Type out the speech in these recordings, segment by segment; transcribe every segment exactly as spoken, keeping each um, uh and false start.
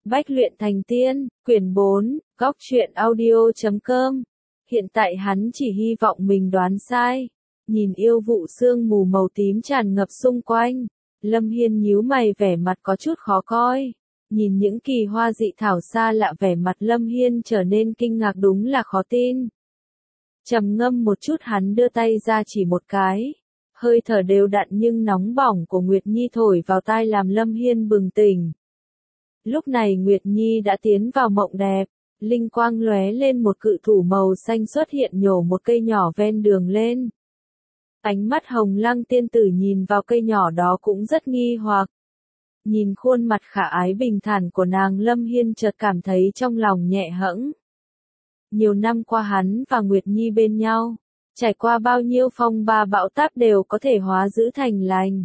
Bách luyện thành tiên, quyển bốn, góc truyện audio chấm com. Hiện tại hắn chỉ hy vọng mình đoán sai. Nhìn yêu vụ sương mù màu tím tràn ngập xung quanh, Lâm Hiên nhíu mày, vẻ mặt có chút khó coi. Nhìn những kỳ hoa dị thảo xa lạ, vẻ mặt Lâm Hiên trở nên kinh ngạc, đúng là khó tin. Trầm ngâm một chút, hắn đưa tay ra chỉ một cái. Hơi thở đều đặn nhưng nóng bỏng của Nguyệt Nhi thổi vào tai làm Lâm Hiên bừng tỉnh. Lúc này Nguyệt Nhi đã tiến vào mộng đẹp, linh quang lóe lên, một cự thủ màu xanh xuất hiện nhổ một cây nhỏ ven đường lên. Ánh mắt Hồng Lăng tiên tử nhìn vào cây nhỏ đó cũng rất nghi hoặc. Nhìn khuôn mặt khả ái bình thản của nàng, Lâm Hiên chợt cảm thấy trong lòng nhẹ hẫng. Nhiều năm qua hắn và Nguyệt Nhi bên nhau, trải qua bao nhiêu phong ba bão táp đều có thể hóa dữ thành lành.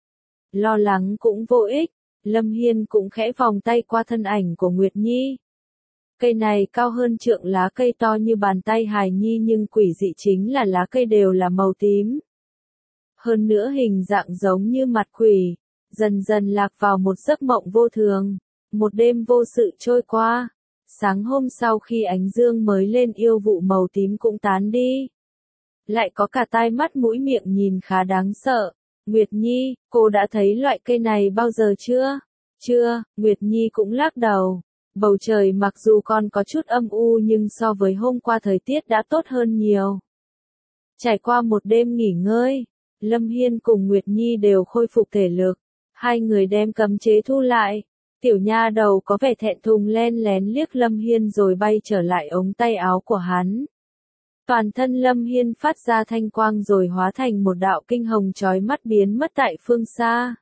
Lo lắng cũng vô ích, Lâm Hiên cũng khẽ vòng tay qua thân ảnh của Nguyệt Nhi. Cây này cao hơn trượng, lá cây to như bàn tay hài nhi, nhưng quỷ dị chính là lá cây đều là màu tím. Hơn nữa hình dạng giống như mặt quỷ, dần dần lạc vào một giấc mộng vô thường. Một đêm vô sự trôi qua, sáng hôm sau khi ánh dương mới lên, yêu vụ màu tím cũng tán đi. Lại có cả tai mắt mũi miệng nhìn khá đáng sợ. Nguyệt Nhi, cô đã thấy loại cây này bao giờ chưa? Chưa, Nguyệt Nhi cũng lắc đầu. Bầu trời mặc dù còn có chút âm u nhưng so với hôm qua thời tiết đã tốt hơn nhiều. Trải qua một đêm nghỉ ngơi, Lâm Hiên cùng Nguyệt Nhi đều khôi phục thể lực. Hai người đem cấm chế thu lại. Tiểu nha đầu có vẻ thẹn thùng len lén liếc Lâm Hiên rồi bay trở lại ống tay áo của hắn. Toàn thân Lâm Hiên phát ra thanh quang rồi hóa thành một đạo kinh hồng chói mắt biến mất tại phương xa.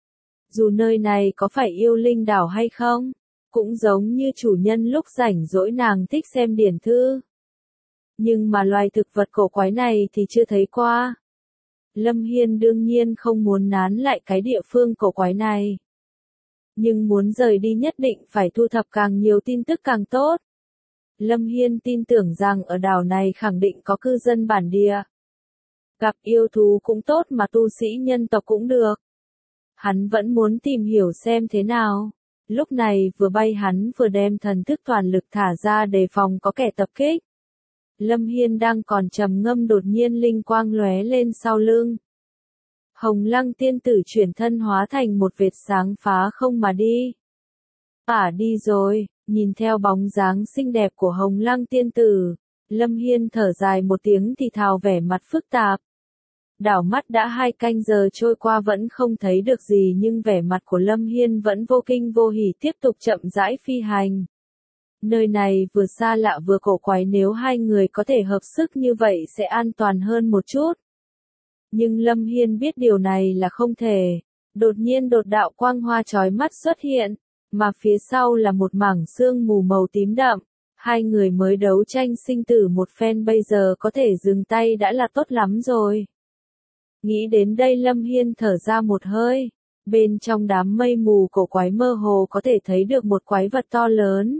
Dù nơi này có phải yêu linh đảo hay không, cũng giống như chủ nhân lúc rảnh rỗi nàng thích xem điển thư. Nhưng mà loài thực vật cổ quái này thì chưa thấy qua. Lâm Hiên đương nhiên không muốn nán lại cái địa phương cổ quái này. Nhưng muốn rời đi nhất định phải thu thập càng nhiều tin tức càng tốt. Lâm Hiên tin tưởng rằng ở đảo này khẳng định có cư dân bản địa. Gặp yêu thú cũng tốt mà tu sĩ nhân tộc cũng được. Hắn vẫn muốn tìm hiểu xem thế nào. Lúc này vừa bay hắn vừa đem thần thức toàn lực thả ra đề phòng có kẻ tập kích. Lâm Hiên đang còn trầm ngâm, đột nhiên linh quang lóe lên sau lưng. Hồng Lăng tiên tử chuyển thân hóa thành một vệt sáng phá không mà đi. À đi rồi, nhìn theo bóng dáng xinh đẹp của Hồng Lăng tiên tử, Lâm Hiên thở dài một tiếng thì thào, vẻ mặt phức tạp. Đảo mắt đã hai canh giờ trôi qua vẫn không thấy được gì, nhưng vẻ mặt của Lâm Hiên vẫn vô kinh vô hỉ, tiếp tục chậm rãi phi hành. Nơi này vừa xa lạ vừa cổ quái, nếu hai người có thể hợp sức như vậy sẽ an toàn hơn một chút. Nhưng Lâm Hiên biết điều này là không thể. Đột nhiên đột đạo quang hoa chói mắt xuất hiện, mà phía sau là một mảng sương mù màu tím đậm. Hai người mới đấu tranh sinh tử một phen, bây giờ có thể dừng tay đã là tốt lắm rồi. Nghĩ đến đây Lâm Hiên thở ra một hơi. Bên trong đám mây mù cổ quái mơ hồ có thể thấy được một quái vật to lớn.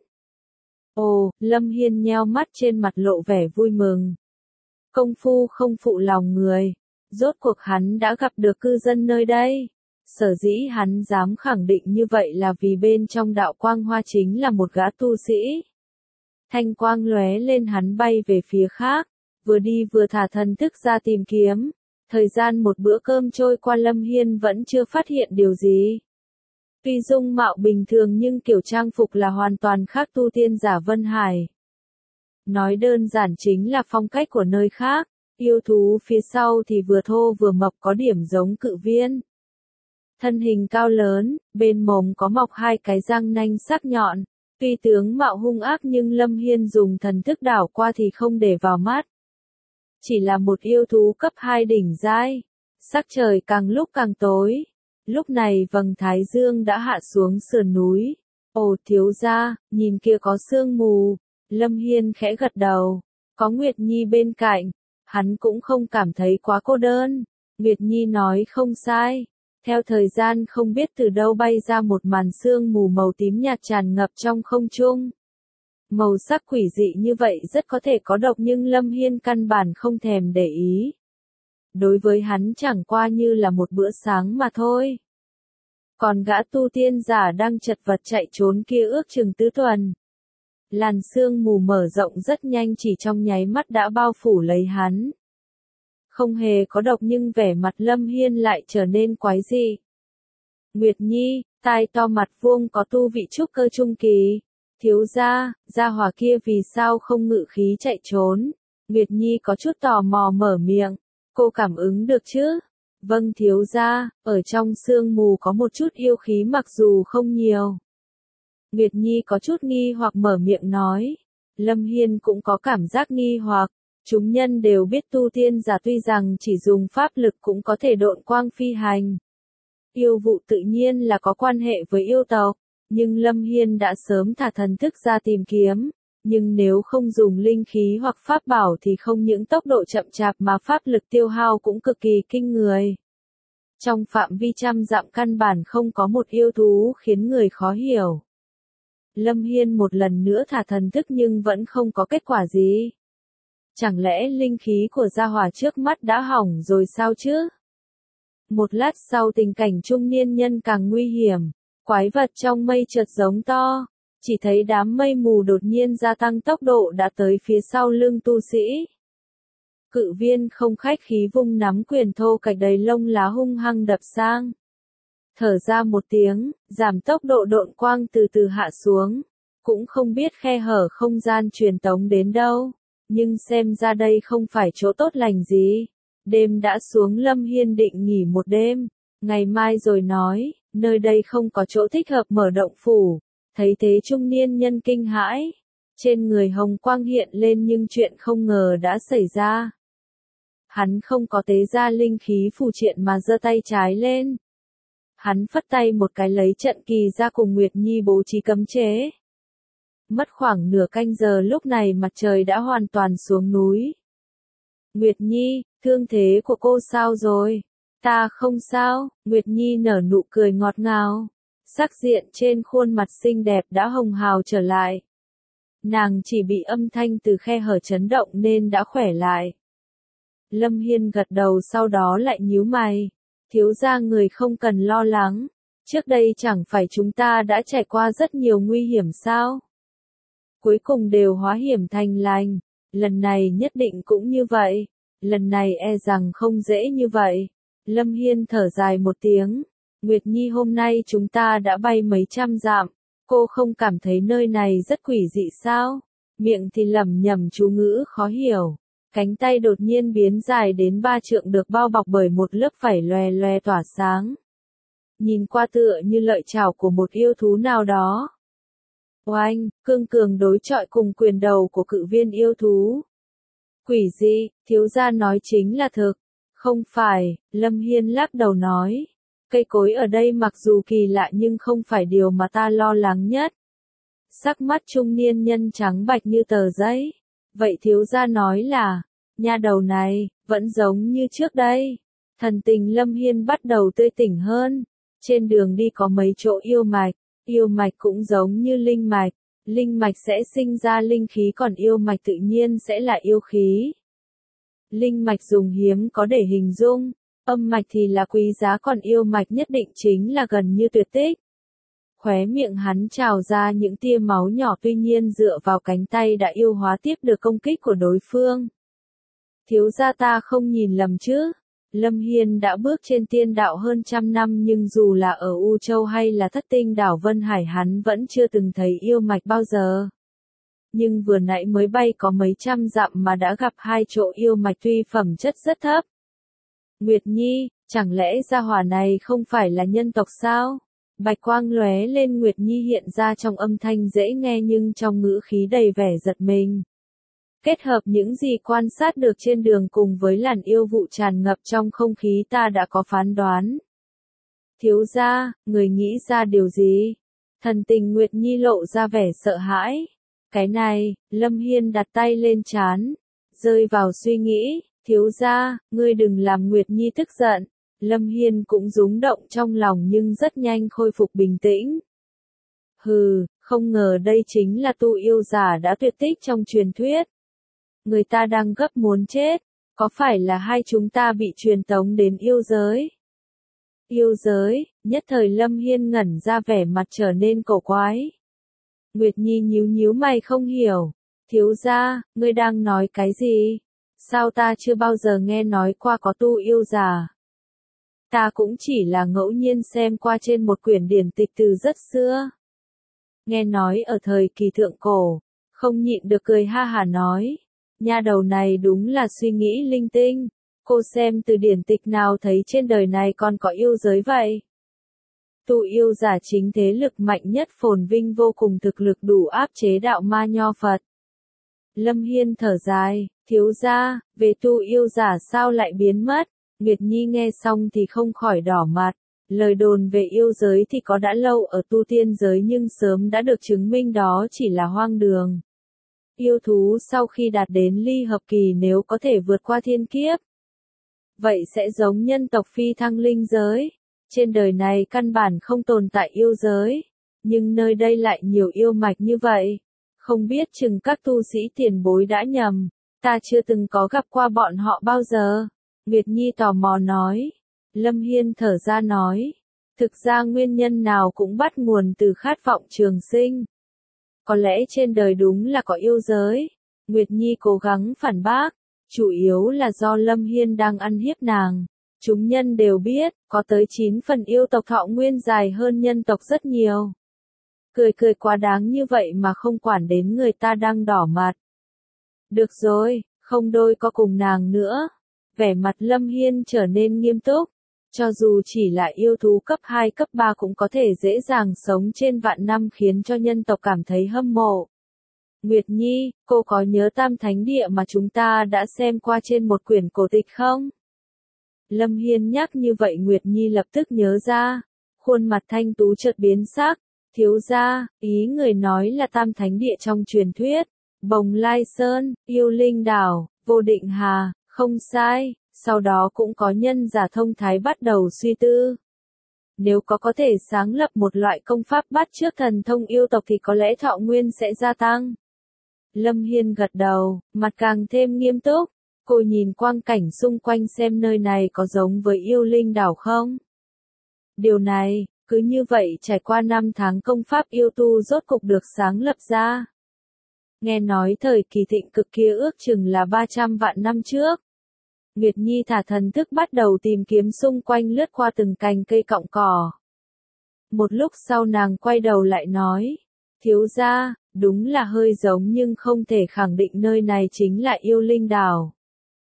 Ồ, Lâm Hiên nheo mắt, trên mặt lộ vẻ vui mừng. Công phu không phụ lòng người. Rốt cuộc hắn đã gặp được cư dân nơi đây. Sở dĩ hắn dám khẳng định như vậy là vì bên trong đạo quang hoa chính là một gã tu sĩ. Thanh quang lóe lên, hắn bay về phía khác, vừa đi vừa thả thần thức ra tìm kiếm. Thời gian một bữa cơm trôi qua, Lâm Hiên vẫn chưa phát hiện điều gì. Tuy dung mạo bình thường nhưng kiểu trang phục là hoàn toàn khác tu tiên giả Vân Hải. Nói đơn giản chính là phong cách của nơi khác. Yêu thú phía sau thì vừa thô vừa mập, có điểm giống cự viên. Thân hình cao lớn, bên mồm có mọc hai cái răng nanh sắc nhọn. Tuy tướng mạo hung ác nhưng Lâm Hiên dùng thần thức đảo qua thì không để vào mắt. Chỉ là một yêu thú cấp hai đỉnh giai. Sắc trời càng lúc càng tối. Lúc này vầng thái dương đã hạ xuống sườn núi. Ồ thiếu gia, nhìn kia có sương mù. Lâm Hiên khẽ gật đầu. Có Nguyệt Nhi bên cạnh. Hắn cũng không cảm thấy quá cô đơn. Nguyệt Nhi nói không sai. Theo thời gian không biết từ đâu bay ra một màn sương mù màu tím nhạt tràn ngập trong không trung. Màu sắc quỷ dị như vậy rất có thể có độc nhưng Lâm Hiên căn bản không thèm để ý. Đối với hắn chẳng qua như là một bữa sáng mà thôi. Còn gã tu tiên giả đang chật vật chạy trốn kia ước chừng tứ tuần. Làn sương mù mở rộng rất nhanh chỉ trong nháy mắt đã bao phủ lấy hắn. Không hề có độc nhưng vẻ mặt Lâm Hiên lại trở nên quái dị. Nguyệt Nhi, tai to mặt vuông có tu vị trúc cơ trung kỳ. Thiếu gia, gia hỏa kia vì sao không ngự khí chạy trốn? Nguyệt Nhi có chút tò mò mở miệng. Cô cảm ứng được chứ? Vâng thiếu gia, ở trong sương mù có một chút yêu khí mặc dù không nhiều. Nguyệt Nhi có chút nghi hoặc mở miệng nói. Lâm Hiên cũng có cảm giác nghi hoặc. Chúng nhân đều biết tu tiên giả tuy rằng chỉ dùng pháp lực cũng có thể độn quang phi hành. Yêu vụ tự nhiên là có quan hệ với yêu tộc, nhưng Lâm Hiên đã sớm thả thần thức ra tìm kiếm. Nhưng nếu không dùng linh khí hoặc pháp bảo thì không những tốc độ chậm chạp mà pháp lực tiêu hao cũng cực kỳ kinh người. Trong phạm vi trăm dặm căn bản không có một yêu thú khiến người khó hiểu. Lâm Hiên một lần nữa thả thần thức nhưng vẫn không có kết quả gì. Chẳng lẽ linh khí của gia hỏa trước mắt đã hỏng rồi sao chứ? Một lát sau tình cảnh trung niên nhân càng nguy hiểm. Quái vật trong mây chợt giống to. Chỉ thấy đám mây mù đột nhiên gia tăng tốc độ đã tới phía sau lưng tu sĩ. Cự viên không khách khí vung nắm quyền thô cạch đầy lông lá hung hăng đập sang. Thở ra một tiếng, giảm tốc độ độn quang từ từ hạ xuống. Cũng không biết khe hở không gian truyền tống đến đâu. Nhưng xem ra đây không phải chỗ tốt lành gì. Đêm đã xuống Lâm Hiên định nghỉ một đêm. Ngày mai rồi nói, nơi đây không có chỗ thích hợp mở động phủ. Thấy thế trung niên nhân kinh hãi. Trên người hồng quang hiện lên nhưng chuyện không ngờ đã xảy ra. Hắn không có tế ra linh khí phù triện mà giơ tay trái lên. Hắn phất tay một cái lấy trận kỳ ra cùng Nguyệt Nhi bố trí cấm chế. Mất khoảng nửa canh giờ lúc này mặt trời đã hoàn toàn xuống núi. Nguyệt Nhi, thương thế của cô sao rồi? Ta không sao, Nguyệt Nhi nở nụ cười ngọt ngào. Sắc diện trên khuôn mặt xinh đẹp đã hồng hào trở lại. Nàng chỉ bị âm thanh từ khe hở chấn động nên đã khỏe lại. Lâm Hiên gật đầu sau đó lại nhíu mày. Thiếu gia người không cần lo lắng. Trước đây chẳng phải chúng ta đã trải qua rất nhiều nguy hiểm sao? Cuối cùng đều hóa hiểm thành lành. Lần này nhất định cũng như vậy. Lần này e rằng không dễ như vậy. Lâm Hiên thở dài một tiếng. Nguyệt Nhi hôm nay chúng ta đã bay mấy trăm dặm. Cô không cảm thấy nơi này rất quỷ dị sao? Miệng thì lẩm nhẩm chú ngữ khó hiểu. Cánh tay đột nhiên biến dài đến ba trượng được bao bọc bởi một lớp vảy loè loè tỏa sáng. Nhìn qua tựa như lợi chảo của một yêu thú nào đó. Oanh, cương cường đối chọi cùng quyền đầu của cự viên yêu thú. Quỷ dị, thiếu gia nói chính là thực. Không phải, Lâm Hiên lắc đầu nói. Cây cối ở đây mặc dù kỳ lạ nhưng không phải điều mà ta lo lắng nhất. Sắc mắt trung niên nhân trắng bạch như tờ giấy. Vậy thiếu gia nói là, nha đầu này, vẫn giống như trước đây. Thần tình Lâm Hiên bắt đầu tươi tỉnh hơn. Trên đường đi có mấy chỗ yêu mạch. Yêu mạch cũng giống như linh mạch. Linh mạch sẽ sinh ra linh khí còn yêu mạch tự nhiên sẽ là yêu khí. Linh mạch dùng hiếm có để hình dung. Âm mạch thì là quý giá còn yêu mạch nhất định chính là gần như tuyệt tích. Khóe miệng hắn trào ra những tia máu nhỏ tuy nhiên dựa vào cánh tay đã yêu hóa tiếp được công kích của đối phương. Thiếu gia ta không nhìn lầm chứ? Lâm Hiên đã bước trên tiên đạo hơn trăm năm nhưng dù là ở U Châu hay là thất tinh đảo Vân Hải hắn vẫn chưa từng thấy yêu mạch bao giờ. Nhưng vừa nãy mới bay có mấy trăm dặm mà đã gặp hai chỗ yêu mạch tuy phẩm chất rất thấp. Nguyệt Nhi, chẳng lẽ gia hỏa này không phải là nhân tộc sao? Bạch quang lóe lên Nguyệt Nhi hiện ra trong âm thanh dễ nghe nhưng trong ngữ khí đầy vẻ giật mình. Kết hợp những gì quan sát được trên đường cùng với làn yêu vụ tràn ngập trong không khí ta đã có phán đoán. Thiếu gia, người nghĩ ra điều gì? Thần tình Nguyệt Nhi lộ ra vẻ sợ hãi. Cái này, Lâm Hiên đặt tay lên trán, rơi vào suy nghĩ. Thiếu gia, ngươi đừng làm Nguyệt Nhi tức giận. Lâm Hiên cũng rúng động trong lòng nhưng rất nhanh khôi phục bình tĩnh. Hừ, không ngờ đây chính là tu yêu giả đã tuyệt tích trong truyền thuyết. Người ta đang gấp muốn chết, có phải là hai chúng ta bị truyền tống đến yêu giới? Yêu giới, Nhất thời Lâm Hiên ngẩn ra, vẻ mặt trở nên cổ quái. Nguyệt Nhi nhíu nhíu mày không hiểu. Thiếu gia, ngươi đang nói cái gì? Sao ta chưa bao giờ nghe nói qua có tu yêu giả? Ta cũng chỉ là ngẫu nhiên xem qua trên một quyển điển tịch từ rất xưa. Nghe nói ở thời kỳ thượng cổ, không nhịn được cười ha hả nói. Nha đầu này đúng là suy nghĩ linh tinh. Cô xem từ điển tịch nào thấy trên đời này còn có yêu giới vậy? Tu yêu giả chính thế lực mạnh nhất, phồn vinh vô cùng, thực lực đủ áp chế đạo ma nho Phật. Lâm Hiên thở dài, thiếu gia, về tu yêu giả sao lại biến mất? Nguyệt Nhi nghe xong thì không khỏi đỏ mặt. Lời đồn về yêu giới thì có đã lâu ở tu tiên giới, nhưng sớm đã được chứng minh đó chỉ là hoang đường. Yêu thú sau khi đạt đến ly hợp kỳ nếu có thể vượt qua thiên kiếp, vậy sẽ giống nhân tộc phi thăng linh giới. Trên đời này căn bản không tồn tại yêu giới, nhưng nơi đây lại nhiều yêu mạch như vậy. Không biết chừng các tu sĩ tiền bối đã nhầm, ta chưa từng có gặp qua bọn họ bao giờ. Nguyệt Nhi tò mò nói. Lâm Hiên thở ra nói, thực ra nguyên nhân nào cũng bắt nguồn từ khát vọng trường sinh. Có lẽ trên đời đúng là có yêu giới. Nguyệt Nhi cố gắng phản bác, chủ yếu là do Lâm Hiên đang ăn hiếp nàng. Chúng nhân đều biết, có tới chín phần yêu tộc thọ nguyên dài hơn nhân tộc rất nhiều. Cười cười quá đáng như vậy mà không quản đến người ta đang đỏ mặt. Được rồi, không đôi co cùng nàng nữa. Vẻ mặt Lâm Hiên trở nên nghiêm túc. Cho dù chỉ là yêu thú cấp hai cấp ba cũng có thể dễ dàng sống trên vạn năm, khiến cho nhân tộc cảm thấy hâm mộ. Nguyệt Nhi, cô có nhớ Tam Thánh Địa mà chúng ta đã xem qua trên một quyển cổ tịch không? Lâm Hiên nhắc như vậy Nguyệt Nhi lập tức nhớ ra. Khuôn mặt thanh tú chợt biến sắc. Thiếu gia, ý người nói là Tam Thánh Địa trong truyền thuyết. Bồng Lai Sơn, Yêu Linh Đảo, Vô Định Hà, không sai. Sau đó cũng có nhân giả thông thái bắt đầu suy tư. Nếu có có thể sáng lập một loại công pháp bắt chước thần thông yêu tộc thì có lẽ thọ nguyên sẽ gia tăng. Lâm Hiên gật đầu, mặt càng thêm nghiêm túc. Cô nhìn quang cảnh xung quanh xem nơi này có giống với Yêu Linh Đảo không? Điều này, cứ như vậy trải qua năm tháng công pháp yêu tu rốt cục được sáng lập ra. Nghe nói thời kỳ thịnh cực kia ước chừng là ba trăm vạn năm trước. Nguyệt Nhi thả thần thức bắt đầu tìm kiếm xung quanh, lướt qua từng cành cây cọng cỏ. Một lúc sau nàng quay đầu lại nói, thiếu gia, đúng là hơi giống nhưng không thể khẳng định nơi này chính là Yêu Linh Đảo.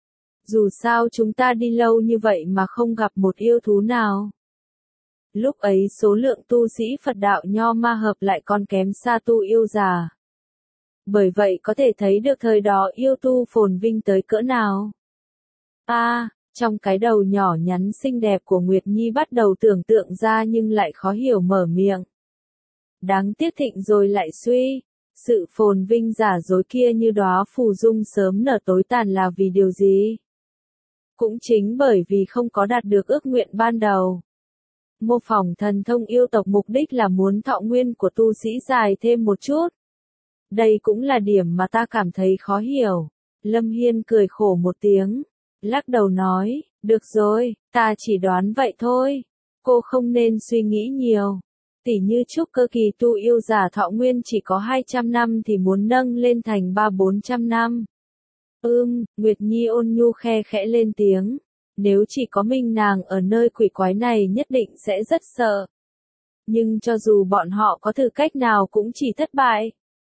Dù sao chúng ta đi lâu như vậy mà không gặp một yêu thú nào. Lúc ấy số lượng tu sĩ Phật đạo nho ma hợp lại còn kém xa tu yêu già. Bởi vậy có thể thấy được thời đó yêu tu phồn vinh tới cỡ nào. A, à, trong cái đầu nhỏ nhắn xinh đẹp của Nguyệt Nhi bắt đầu tưởng tượng ra nhưng lại khó hiểu mở miệng. Đáng tiếc thịnh rồi lại suy, sự phồn vinh giả dối kia như đóa phù dung sớm nở tối tàn là vì điều gì? Cũng chính bởi vì không có đạt được ước nguyện ban đầu. Mô phỏng thần thông yêu tộc mục đích là muốn thọ nguyên của tu sĩ dài thêm một chút. Đây cũng là điểm mà ta cảm thấy khó hiểu. Lâm Hiên cười khổ một tiếng, lắc đầu nói, được rồi, ta chỉ đoán vậy thôi. Cô không nên suy nghĩ nhiều. Tỉ như trúc cơ kỳ tu yêu giả thọ nguyên chỉ có hai trăm năm thì muốn nâng lên thành ba bốn trăm năm. Ưm, Nguyệt Nhi ôn nhu khe khẽ lên tiếng. Nếu chỉ có mình nàng ở nơi quỷ quái này nhất định sẽ rất sợ. Nhưng cho dù bọn họ có thử cách nào cũng chỉ thất bại.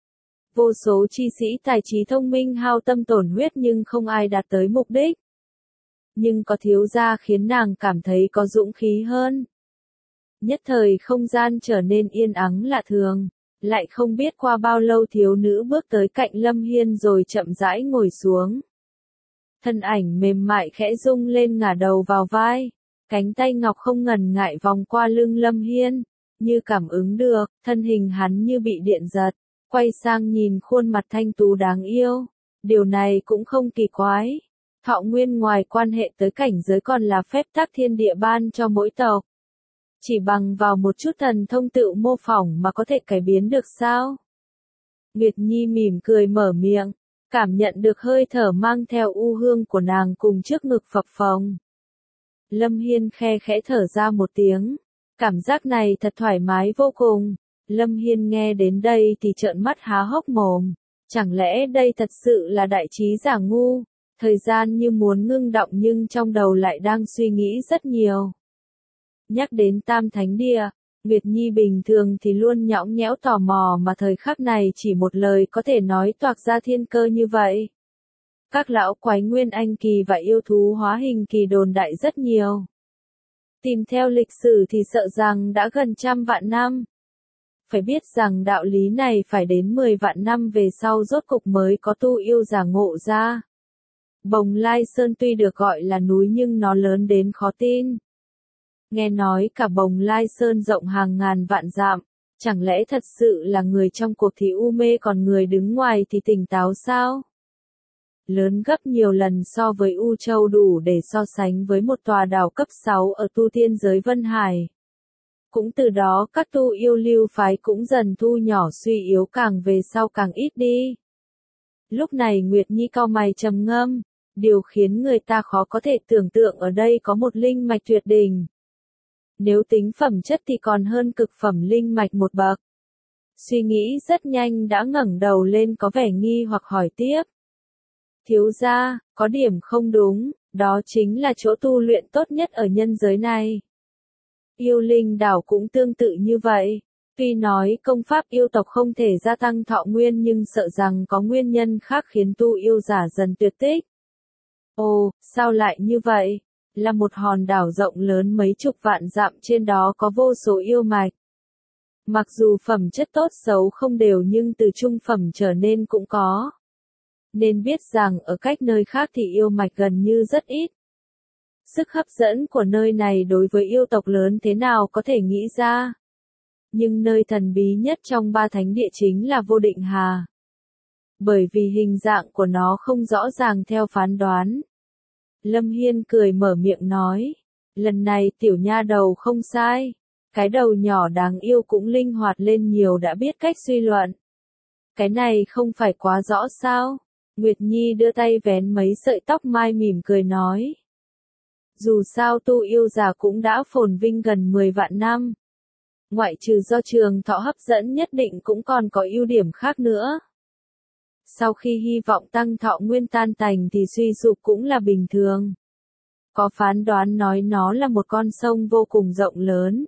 Vô số chi sĩ tài trí thông minh hao tâm tổn huyết nhưng không ai đạt tới mục đích. Nhưng có thiếu gia khiến nàng cảm thấy có dũng khí hơn. Nhất thời không gian trở nên yên ắng lạ thường. Lại không biết qua bao lâu thiếu nữ bước tới cạnh Lâm Hiên rồi chậm rãi ngồi xuống. Thân ảnh mềm mại khẽ rung lên ngả đầu vào vai. Cánh tay ngọc không ngần ngại vòng qua lưng Lâm Hiên. Như cảm ứng được, thân hình hắn như bị điện giật. Quay sang nhìn khuôn mặt thanh tú đáng yêu. Điều này cũng không kỳ quái. Thọ nguyên ngoài quan hệ tới cảnh giới còn là phép tắc thiên địa ban cho mỗi tộc. Chỉ bằng vào một chút thần thông tự mô phỏng mà có thể cải biến được sao? Nguyệt Nhi mỉm cười mở miệng, cảm nhận được hơi thở mang theo u hương của nàng cùng trước ngực phập phồng. Lâm Hiên khe khẽ thở ra một tiếng, Cảm giác này thật thoải mái vô cùng. Lâm Hiên nghe đến đây thì trợn mắt há hốc mồm. Chẳng lẽ đây thật sự là đại trí giả ngu? Thời gian như muốn ngưng đọng nhưng trong đầu lại đang suy nghĩ rất nhiều. Nhắc đến Tam Thánh Địa, Nguyệt Nhi bình thường thì luôn nhõng nhẽo tò mò mà thời khắc này chỉ một lời có thể nói toạc ra thiên cơ như vậy. Các lão quái nguyên anh kỳ và yêu thú hóa hình kỳ đồn đại rất nhiều. Tìm theo lịch sử thì sợ rằng đã gần trăm vạn năm. Phải biết rằng đạo lý này phải đến mười vạn năm về sau rốt cục mới có tu yêu giả ngộ ra. Bồng Lai Sơn tuy được gọi là núi nhưng nó lớn đến khó tin. Nghe nói cả Bồng Lai Sơn rộng hàng ngàn vạn dặm, chẳng lẽ thật sự là người trong cuộc thì u mê còn người đứng ngoài thì tỉnh táo sao? Lớn gấp nhiều lần so với U Châu đủ để so sánh với một tòa đảo cấp sáu ở tu tiên giới Vân Hải. Cũng từ đó các tu yêu lưu phái cũng dần thu nhỏ suy yếu càng về sau càng ít đi. Lúc này Nguyệt Nhi cau mày trầm ngâm, điều khiến người ta khó có thể tưởng tượng ở đây có một linh mạch tuyệt đỉnh. Nếu tính phẩm chất thì còn hơn cực phẩm linh mạch một bậc. Suy nghĩ rất nhanh đã ngẩng đầu lên có vẻ nghi hoặc hỏi tiếp. Thiếu gia, có điểm không đúng, đó chính là chỗ tu luyện tốt nhất ở nhân giới này. Yêu linh đảo cũng tương tự như vậy. Tuy nói công pháp yêu tộc không thể gia tăng thọ nguyên nhưng sợ rằng có nguyên nhân khác khiến tu yêu giả dần tuyệt tích. Ồ, sao lại như vậy? Là một hòn đảo rộng lớn mấy chục vạn dặm trên đó có vô số yêu mạch. Mặc dù phẩm chất tốt xấu không đều nhưng từ trung phẩm trở nên cũng có. Nên biết rằng ở cách nơi khác thì yêu mạch gần như rất ít. Sức hấp dẫn của nơi này đối với yêu tộc lớn thế nào có thể nghĩ ra. Nhưng nơi thần bí nhất trong ba thánh địa chính là Vô Định Hà. Bởi vì hình dạng của nó không rõ ràng theo phán đoán. Lâm Hiên cười mở miệng nói. Lần này tiểu nha đầu không sai. Cái đầu nhỏ đáng yêu cũng linh hoạt lên nhiều đã biết cách suy luận. Cái này không phải quá rõ sao? Nguyệt Nhi đưa tay vén mấy sợi tóc mai mỉm cười nói. Dù sao tu yêu giả cũng đã phồn vinh gần mười vạn năm. Ngoại trừ do trường thọ hấp dẫn nhất định cũng còn có ưu điểm khác nữa. Sau khi hy vọng tăng thọ nguyên tan tành thì suy sụp cũng là bình thường. Có phán đoán nói nó là một con sông vô cùng rộng lớn.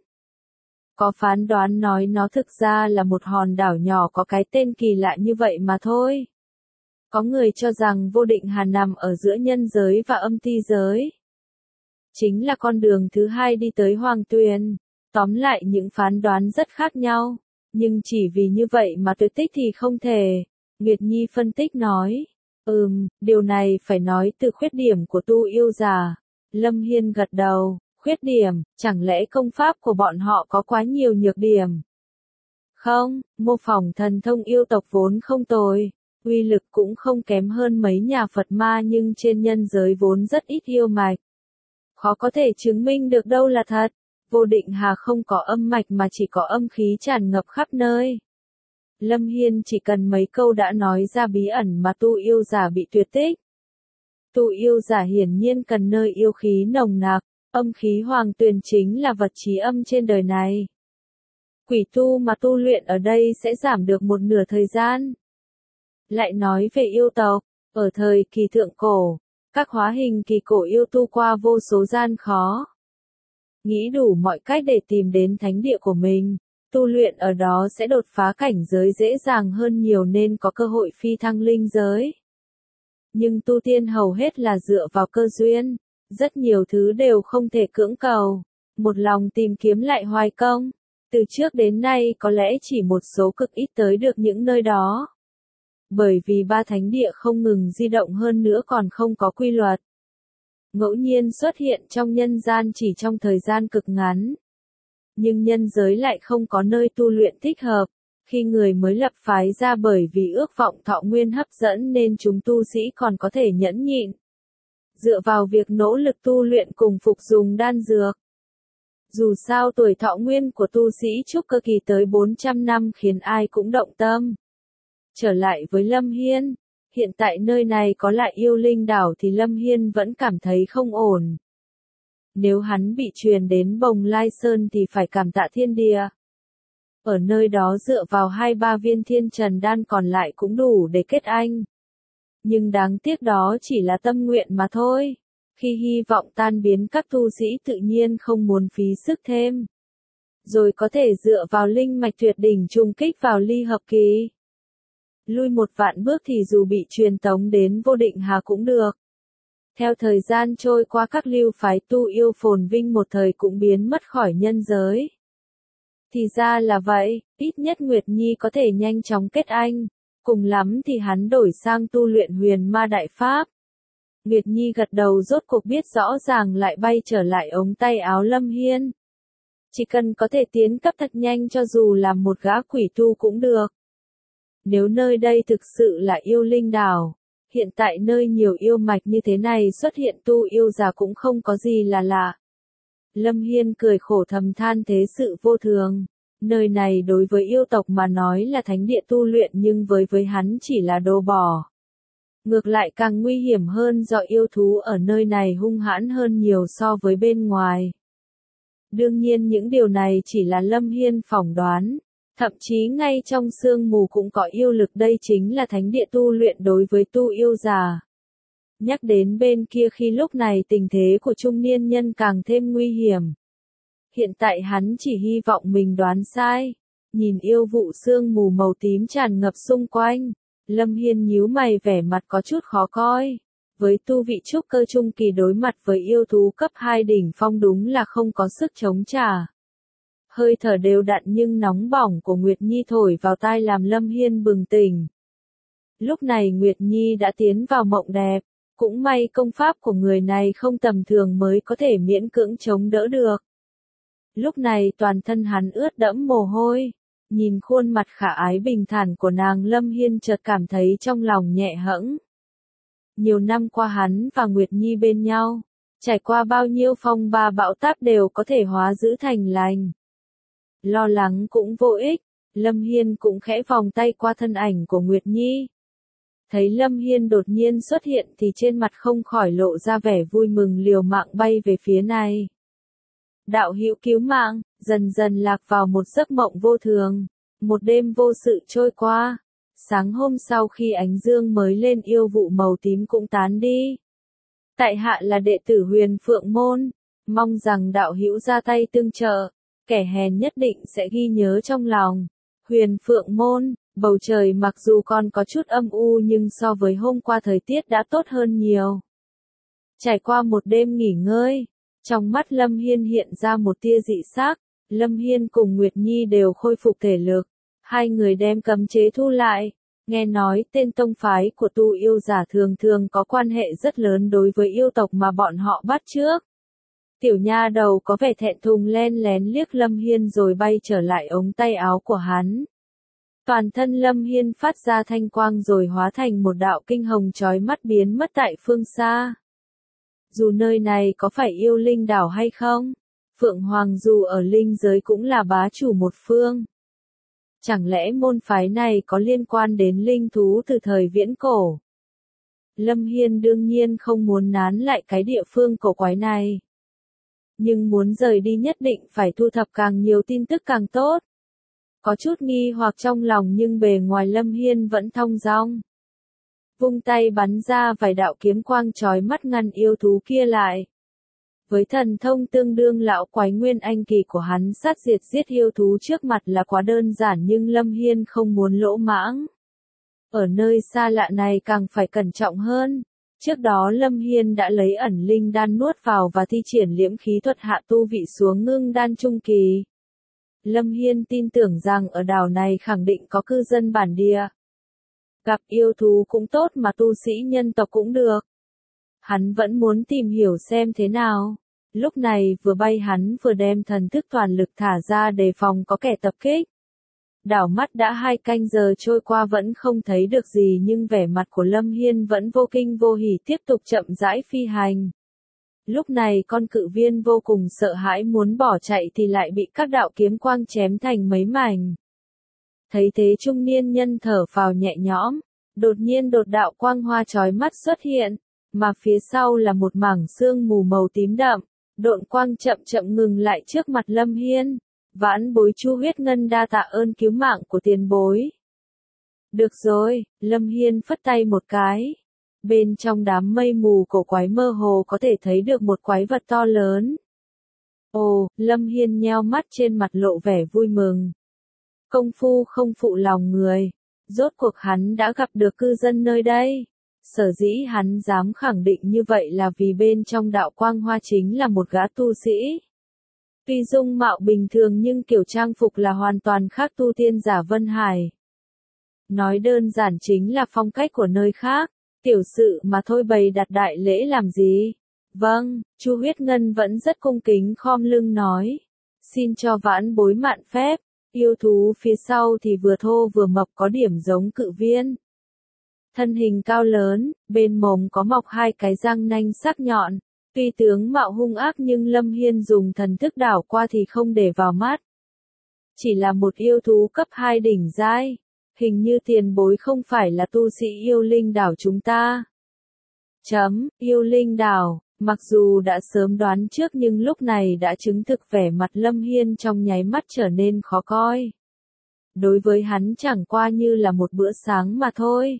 Có phán đoán nói nó thực ra là một hòn đảo nhỏ có cái tên kỳ lạ như vậy mà thôi. Có người cho rằng Vô Định Hà nằm ở giữa nhân giới và âm ti giới. Chính là con đường thứ hai đi tới Hoàng Tuyền. Tóm lại những phán đoán rất khác nhau. Nhưng chỉ vì như vậy mà tuyệt tích thì không thể. Nguyệt Nhi phân tích nói. Ừm, điều này phải nói từ khuyết điểm của tu yêu giả. Lâm Hiên gật đầu. Khuyết điểm, chẳng lẽ công pháp của bọn họ có quá nhiều nhược điểm? Không, mô phỏng thần thông yêu tộc vốn không tồi. Uy lực cũng không kém hơn mấy nhà Phật ma nhưng trên nhân giới vốn rất ít yêu mạch. Khó có thể chứng minh được đâu là thật. Vô Định Hà không có âm mạch mà chỉ có âm khí tràn ngập khắp nơi. Lâm Hiên chỉ cần mấy câu đã nói ra bí ẩn mà tu yêu giả bị tuyệt tích. Tu yêu giả hiển nhiên cần nơi yêu khí nồng nặc, âm khí Hoàng Tuyền chính là vật trí âm trên đời này. Quỷ tu mà tu luyện ở đây sẽ giảm được một nửa thời gian. Lại nói về yêu tộc, ở thời kỳ thượng cổ, các hóa hình kỳ cổ yêu tu qua vô số gian khó. Nghĩ đủ mọi cách để tìm đến thánh địa của mình, tu luyện ở đó sẽ đột phá cảnh giới dễ dàng hơn nhiều nên có cơ hội phi thăng linh giới. Nhưng tu tiên hầu hết là dựa vào cơ duyên, rất nhiều thứ đều không thể cưỡng cầu, một lòng tìm kiếm lại hoài công. Từ trước đến nay có lẽ chỉ một số cực ít tới được những nơi đó. Bởi vì ba thánh địa không ngừng di động hơn nữa còn không có quy luật. Ngẫu nhiên xuất hiện trong nhân gian chỉ trong thời gian cực ngắn. Nhưng nhân giới lại không có nơi tu luyện thích hợp. Khi người mới lập phái ra bởi vì ước vọng thọ nguyên hấp dẫn nên chúng tu sĩ còn có thể nhẫn nhịn. Dựa vào việc nỗ lực tu luyện cùng phục dùng đan dược. Dù sao tuổi thọ nguyên của tu sĩ trúc cơ kỳ tới bốn trăm năm khiến ai cũng động tâm. Trở lại với Lâm Hiên, hiện tại nơi này có lại yêu linh đảo thì Lâm Hiên vẫn cảm thấy không ổn. Nếu hắn bị truyền đến Bồng Lai Sơn thì phải cảm tạ thiên địa. Ở nơi đó dựa vào hai ba viên thiên trần đan còn lại cũng đủ để kết anh. Nhưng đáng tiếc đó chỉ là tâm nguyện mà thôi. Khi hy vọng tan biến, các tu sĩ tự nhiên không muốn phí sức thêm. Rồi có thể dựa vào linh mạch tuyệt đỉnh trùng kích vào ly hợp kỳ. Lui một vạn bước thì dù bị truyền tống đến Vô Định Hà cũng được. Theo thời gian trôi qua, các lưu phái tu yêu phồn vinh một thời cũng biến mất khỏi nhân giới. Thì ra là vậy, ít nhất Nguyệt Nhi có thể nhanh chóng kết anh. Cùng lắm thì hắn đổi sang tu luyện huyền ma đại pháp. Nguyệt Nhi gật đầu, rốt cuộc biết rõ ràng lại bay trở lại ống tay áo Lâm Hiên. Chỉ cần có thể tiến cấp thật nhanh cho dù là một gã quỷ tu cũng được. Nếu nơi đây thực sự là yêu linh đảo, hiện tại nơi nhiều yêu mạch như thế này xuất hiện tu yêu già cũng không có gì là lạ. Lâm Hiên cười khổ thầm than thế sự vô thường. Nơi này đối với yêu tộc mà nói là thánh địa tu luyện nhưng với với hắn chỉ là đồ bỏ. Ngược lại càng nguy hiểm hơn do yêu thú ở nơi này hung hãn hơn nhiều so với bên ngoài. Đương nhiên những điều này chỉ là Lâm Hiên phỏng đoán. Thậm chí ngay trong sương mù cũng có yêu lực, đây chính là thánh địa tu luyện đối với tu yêu già. Nhắc đến bên kia, khi lúc này tình thế của trung niên nhân càng thêm nguy hiểm. Hiện tại hắn chỉ hy vọng mình đoán sai. Nhìn yêu vụ sương mù màu tím tràn ngập xung quanh, Lâm Hiên nhíu mày, vẻ mặt có chút khó coi. Với tu vị trúc cơ trung kỳ đối mặt với yêu thú cấp hai đỉnh phong đúng là không có sức chống trả. Hơi thở đều đặn nhưng nóng bỏng của Nguyệt Nhi thổi vào tai làm Lâm Hiên bừng tỉnh. Lúc này Nguyệt Nhi đã tiến vào mộng đẹp, cũng may công pháp của người này không tầm thường mới có thể miễn cưỡng chống đỡ được. Lúc này toàn thân hắn ướt đẫm mồ hôi, nhìn khuôn mặt khả ái bình thản của nàng, Lâm Hiên chợt cảm thấy trong lòng nhẹ hẫng. Nhiều năm qua hắn và Nguyệt Nhi bên nhau, trải qua bao nhiêu phong ba bão táp đều có thể hóa dữ thành lành. Lo lắng cũng vô ích, Lâm Hiên cũng khẽ vòng tay qua thân ảnh của Nguyệt Nhi. Thấy Lâm Hiên đột nhiên xuất hiện thì trên mặt không khỏi lộ ra vẻ vui mừng, liều mạng bay về phía này. Đạo hữu cứu mạng, dần dần lạc vào một giấc mộng vô thường. Một đêm vô sự trôi qua. Sáng hôm sau khi ánh dương mới lên, yêu vụ màu tím cũng tán đi. Tại hạ là đệ tử Huyền Phượng Môn, mong rằng đạo hữu ra tay tương trợ, kẻ hèn nhất định sẽ ghi nhớ trong lòng. Huyền Phượng Môn, bầu trời mặc dù còn có chút âm u nhưng so với hôm qua thời tiết đã tốt hơn nhiều. Trải qua một đêm nghỉ ngơi, trong mắt Lâm Hiên hiện ra một tia dị sắc. Lâm Hiên cùng Nguyệt Nhi đều khôi phục thể lực. Hai người đem cấm chế thu lại. Nghe nói tên tông phái của tu yêu giả thường thường có quan hệ rất lớn đối với yêu tộc mà bọn họ bắt trước. Tiểu nha đầu có vẻ thẹn thùng len lén liếc Lâm Hiên rồi bay trở lại ống tay áo của hắn. Toàn thân Lâm Hiên phát ra thanh quang rồi hóa thành một đạo kinh hồng chói mắt biến mất tại phương xa. Dù nơi này có phải yêu linh đảo hay không, Phượng Hoàng dù ở linh giới cũng là bá chủ một phương. Chẳng lẽ môn phái này có liên quan đến linh thú từ thời viễn cổ? Lâm Hiên đương nhiên không muốn nán lại cái địa phương cổ quái này. Nhưng muốn rời đi nhất định phải thu thập càng nhiều tin tức càng tốt. Có chút nghi hoặc trong lòng nhưng bề ngoài Lâm Hiên vẫn thong dong. Vung tay bắn ra vài đạo kiếm quang chói mắt ngăn yêu thú kia lại. Với thần thông tương đương lão quái nguyên anh kỳ của hắn, sát diệt giết yêu thú trước mặt là quá đơn giản, nhưng Lâm Hiên không muốn lỗ mãng. Ở nơi xa lạ này càng phải cẩn trọng hơn. Trước đó Lâm Hiên đã lấy ẩn linh đan nuốt vào và thi triển liễm khí thuật hạ tu vị xuống ngưng đan trung kỳ. Lâm Hiên tin tưởng rằng ở đảo này khẳng định có cư dân bản địa. Gặp yêu thú cũng tốt mà tu sĩ nhân tộc cũng được. Hắn vẫn muốn tìm hiểu xem thế nào. Lúc này vừa bay hắn vừa đem thần thức toàn lực thả ra đề phòng có kẻ tập kích. Đảo mắt đã hai canh giờ trôi qua vẫn không thấy được gì, nhưng vẻ mặt của Lâm Hiên vẫn vô kinh vô hỉ tiếp tục chậm rãi phi hành. Lúc này con cự viên vô cùng sợ hãi muốn bỏ chạy thì lại bị các đạo kiếm quang chém thành mấy mảnh. Thấy thế trung niên nhân thở phào nhẹ nhõm, đột nhiên đột đạo quang hoa chói mắt xuất hiện, mà phía sau là một mảng sương mù màu tím đậm, Độn quang chậm chậm ngừng lại trước mặt Lâm Hiên. Vãn bối Chu Huyết Ngân đa tạ ơn cứu mạng của tiền bối. Được rồi, Lâm Hiên phất tay một cái. Bên trong đám mây mù cổ quái mơ hồ có thể thấy được một quái vật to lớn. Ồ, Lâm Hiên nheo mắt trên mặt lộ vẻ vui mừng. Công phu không phụ lòng người. Rốt cuộc hắn đã gặp được cư dân nơi đây. Sở dĩ hắn dám khẳng định như vậy là vì bên trong đạo quang hoa chính là một gã tu sĩ. Tuy dung mạo bình thường nhưng kiểu trang phục là hoàn toàn khác tu tiên giả Vân Hải. Nói đơn giản chính là phong cách của nơi khác. Tiểu sự mà thôi bày đặt đại lễ làm gì? Vâng, Chu Huyết Ngân vẫn rất cung kính khom lưng nói. Xin cho vãn bối mạn phép. Yêu thú phía sau thì vừa thô vừa mập có điểm giống cự viên. Thân hình cao lớn, bên mồm có mọc hai cái răng nanh sắc nhọn. Tuy tướng mạo hung ác nhưng Lâm Hiên dùng thần thức đảo qua thì không để vào mắt. Chỉ là một yêu thú cấp hai đỉnh giai. Hình như tiền bối không phải là tu sĩ yêu linh đảo chúng ta. Chấm, yêu linh đảo, mặc dù đã sớm đoán trước nhưng lúc này đã chứng thực vẻ mặt Lâm Hiên trong nháy mắt trở nên khó coi. Đối với hắn chẳng qua như là một bữa sáng mà thôi.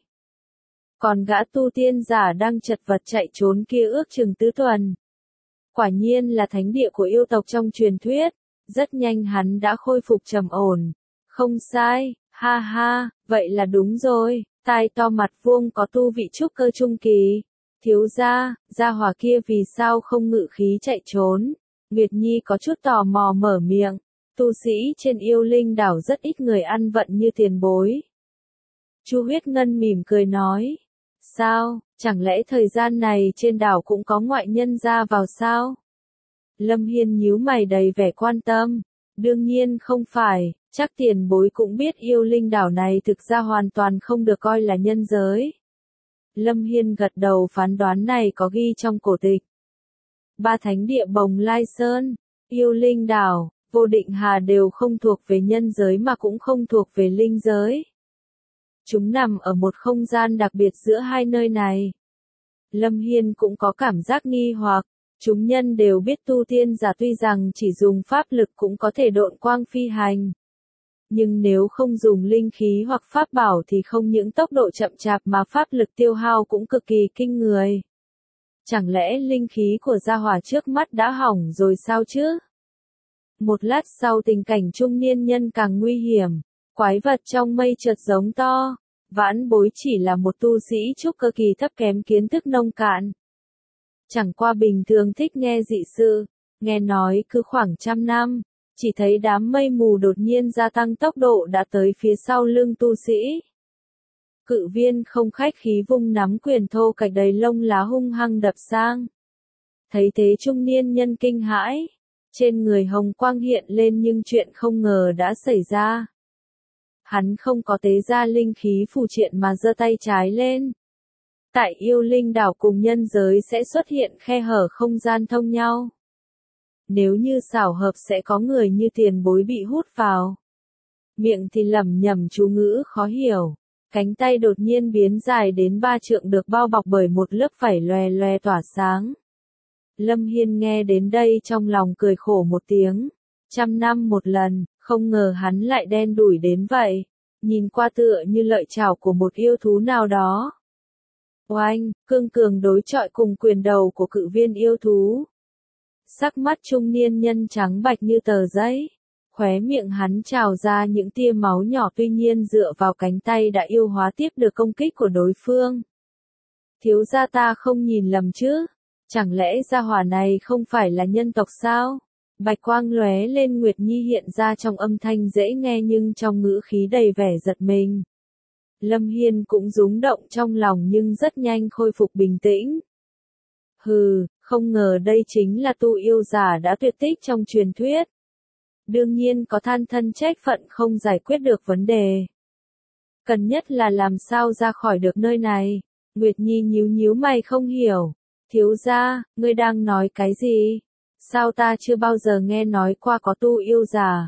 Còn gã tu tiên giả đang chật vật chạy trốn kia ước chừng tứ tuần. Quả nhiên là thánh địa của yêu tộc trong truyền thuyết. Rất nhanh hắn đã khôi phục trầm ổn. Không sai, ha ha, vậy là đúng rồi. Tai to mặt vuông có tu vị trúc cơ trung kỳ. Thiếu gia, gia hỏa kia vì sao không ngự khí chạy trốn? Nguyệt Nhi có chút tò mò mở miệng. Tu sĩ trên yêu linh đảo rất ít người ăn vận như tiền bối. Chu Huyết Ngân mỉm cười nói. Sao, chẳng lẽ thời gian này trên đảo cũng có ngoại nhân ra vào sao? Lâm Hiên nhíu mày đầy vẻ quan tâm. Đương nhiên không phải, chắc tiền bối cũng biết yêu linh đảo này thực ra hoàn toàn không được coi là nhân giới. Lâm Hiên gật đầu, phán đoán này có ghi trong cổ tịch. Ba thánh địa Bồng Lai Sơn, yêu linh đảo, Vô Định Hà đều không thuộc về nhân giới mà cũng không thuộc về linh giới. Chúng nằm ở một không gian đặc biệt giữa hai nơi này. Lâm Hiên cũng có cảm giác nghi hoặc, chúng nhân đều biết tu tiên giả tuy rằng chỉ dùng pháp lực cũng có thể độn quang phi hành. Nhưng nếu không dùng linh khí hoặc pháp bảo thì không những tốc độ chậm chạp mà pháp lực tiêu hao cũng cực kỳ kinh người. Chẳng lẽ linh khí của gia hỏa trước mắt đã hỏng rồi sao chứ? Một lát sau tình cảnh trung niên nhân càng nguy hiểm. Quái vật trong mây chợt giống to. Vãn bối chỉ là một tu sĩ trúc cơ kỳ thấp kém kiến thức nông cạn. Chẳng qua bình thường thích nghe dị sự. Nghe nói cứ khoảng trăm năm. Chỉ thấy đám mây mù đột nhiên gia tăng tốc độ đã tới phía sau lưng tu sĩ. Cự viên không khách khí vung nắm quyền thô cạch đầy lông lá hung hăng đập sang. Thấy thế trung niên nhân kinh hãi. Trên người hồng quang hiện lên nhưng chuyện không ngờ đã xảy ra. Hắn không có tế ra linh khí phù triện mà giơ tay trái lên. Tại yêu linh đảo cùng nhân giới sẽ xuất hiện khe hở không gian thông nhau. Nếu như xảo hợp sẽ có người như tiền bối bị hút vào. Miệng thì lẩm nhẩm chú ngữ khó hiểu. Cánh tay đột nhiên biến dài đến ba trượng được bao bọc bởi một lớp vảy loè loè tỏa sáng. Lâm Hiên nghe đến đây trong lòng cười khổ một tiếng. Trăm năm một lần, không ngờ hắn lại đen đủi đến vậy. Nhìn qua tựa như lợi chảo của một yêu thú nào đó. Oanh, cương cường đối chọi cùng quyền đầu của cự viên yêu thú. Sắc mắt trung niên nhân trắng bạch như tờ giấy. Khóe miệng hắn trào ra những tia máu nhỏ, tuy nhiên dựa vào cánh tay đã yêu hóa tiếp được công kích của đối phương. Thiếu gia ta không nhìn lầm chứ? Chẳng lẽ gia hỏa này không phải là nhân tộc sao? Bạch quang lóe lên, Nguyệt Nhi hiện ra trong âm thanh dễ nghe nhưng trong ngữ khí đầy vẻ giật mình. Lâm Hiên cũng rúng động trong lòng nhưng rất nhanh khôi phục bình tĩnh. Hừ, không ngờ đây chính là tu yêu giả đã tuyệt tích trong truyền thuyết. Đương nhiên có than thân trách phận không giải quyết được vấn đề. Cần nhất là làm sao ra khỏi được nơi này. Nguyệt Nhi nhíu nhíu mày không hiểu. Thiếu gia, ngươi đang nói cái gì? Sao ta chưa bao giờ nghe nói qua có tu yêu giả?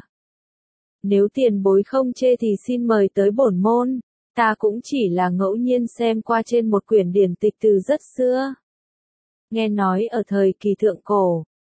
Nếu tiền bối không chê thì xin mời tới bổn môn. Ta cũng chỉ là ngẫu nhiên xem qua trên một quyển điển tịch từ rất xưa. Nghe nói ở thời kỳ thượng cổ,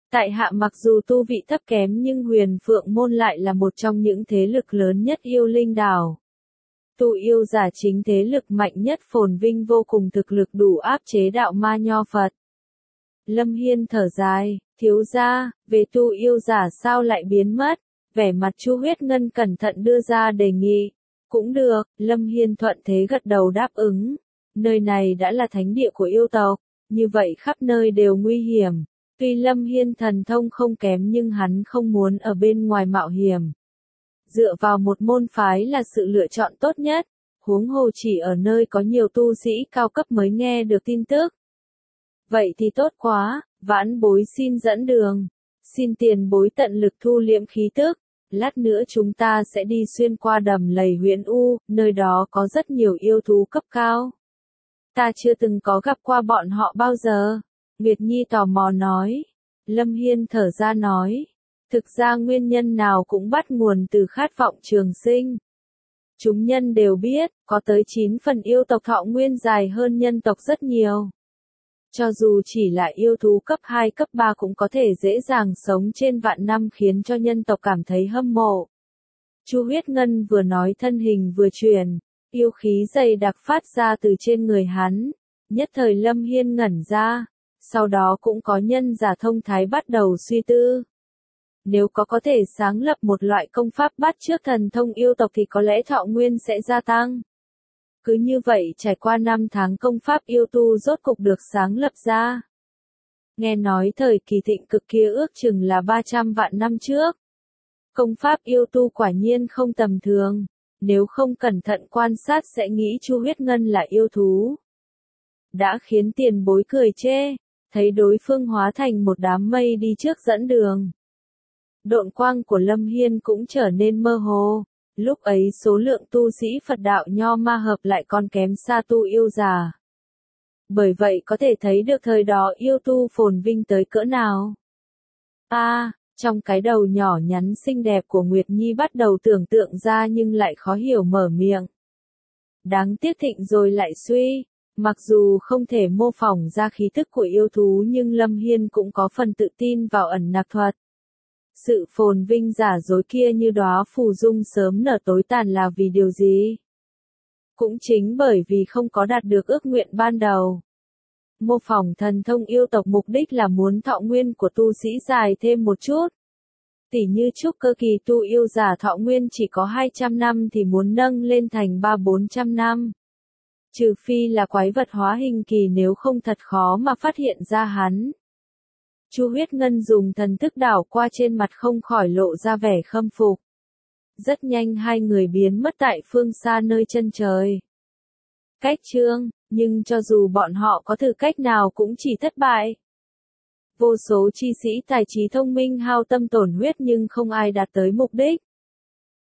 Tại hạ mặc dù tu vị thấp kém nhưng Huyền Phượng Môn lại là một trong những thế lực lớn nhất yêu linh đảo. Tu yêu giả chính thế lực mạnh nhất phồn vinh vô cùng thực lực đủ áp chế đạo ma nho Phật. Lâm Hiên thở dài, thiếu gia, về tu yêu giả sao lại biến mất? Vẻ mặt Chu Huyết Ngân cẩn thận đưa ra đề nghị. Cũng được, Lâm Hiên thuận thế gật đầu đáp ứng. Nơi này đã là thánh địa của yêu tộc, như vậy khắp nơi đều nguy hiểm. Tuy Lâm Hiên thần thông không kém nhưng hắn không muốn ở bên ngoài mạo hiểm. Dựa vào một môn phái là sự lựa chọn tốt nhất, huống hồ chỉ ở nơi có nhiều tu sĩ cao cấp mới nghe được tin tức. Vậy thì tốt quá, vãn bối xin dẫn đường. Xin tiền bối tận lực thu liễm khí tức. Lát nữa chúng ta sẽ đi xuyên qua đầm lầy Huyền U, nơi đó có rất nhiều yêu thú cấp cao. Ta chưa từng có gặp qua bọn họ bao giờ. Nguyệt Nhi tò mò nói. Lâm Hiên thở ra nói. Thực ra nguyên nhân nào cũng bắt nguồn từ khát vọng trường sinh. Chúng nhân đều biết, có tới chín phần yêu tộc thọ nguyên dài hơn nhân tộc rất nhiều. Cho dù chỉ là yêu thú cấp hai cấp ba cũng có thể dễ dàng sống trên vạn năm khiến cho nhân tộc cảm thấy hâm mộ. Chu Huyết Ngân vừa nói thân hình vừa chuyển, yêu khí dày đặc phát ra từ trên người hắn. Nhất thời Lâm Hiên ngẩn ra, sau đó cũng có nhân giả thông thái bắt đầu suy tư. Nếu có có thể sáng lập một loại công pháp bắt chước thần thông yêu tộc thì có lẽ thọ nguyên sẽ gia tăng. Cứ như vậy trải qua năm tháng công pháp yêu tu rốt cục được sáng lập ra. Nghe nói thời kỳ thịnh cực kia ước chừng là ba trăm vạn năm trước. Công pháp yêu tu quả nhiên không tầm thường, nếu không cẩn thận quan sát sẽ nghĩ Chu Huyết Ngân là yêu thú. Đã khiến tiền bối cười chê, thấy đối phương hóa thành một đám mây đi trước dẫn đường. Độn quang của Lâm Hiên cũng trở nên mơ hồ. Lúc ấy số lượng tu sĩ Phật đạo nho ma hợp lại còn kém xa tu yêu già. Bởi vậy có thể thấy được thời đó yêu tu phồn vinh tới cỡ nào. A, à, trong cái đầu nhỏ nhắn xinh đẹp của Nguyệt Nhi bắt đầu tưởng tượng ra nhưng lại khó hiểu mở miệng. Đáng tiếc thịnh rồi lại suy, mặc dù không thể mô phỏng ra khí thức của yêu thú nhưng Lâm Hiên cũng có phần tự tin vào ẩn nặc thuật. Sự phồn vinh giả dối kia như đóa phù dung sớm nở tối tàn là vì điều gì? Cũng chính bởi vì không có đạt được ước nguyện ban đầu. Mô phỏng thần thông yêu tộc mục đích là muốn thọ nguyên của tu sĩ dài thêm một chút. Tỉ như trúc cơ kỳ tu yêu giả thọ nguyên chỉ có hai trăm năm thì muốn nâng lên thành ba bốn trăm năm. Trừ phi là quái vật hóa hình kỳ, nếu không thật khó mà phát hiện ra hắn. Chu Huyết Ngân dùng thần thức đảo qua trên mặt không khỏi lộ ra vẻ khâm phục. Rất nhanh hai người biến mất tại phương xa nơi chân trời. Cách chương, nhưng cho dù bọn họ có thử cách nào cũng chỉ thất bại. Vô số chi sĩ tài trí thông minh hao tâm tổn huyết nhưng không ai đạt tới mục đích.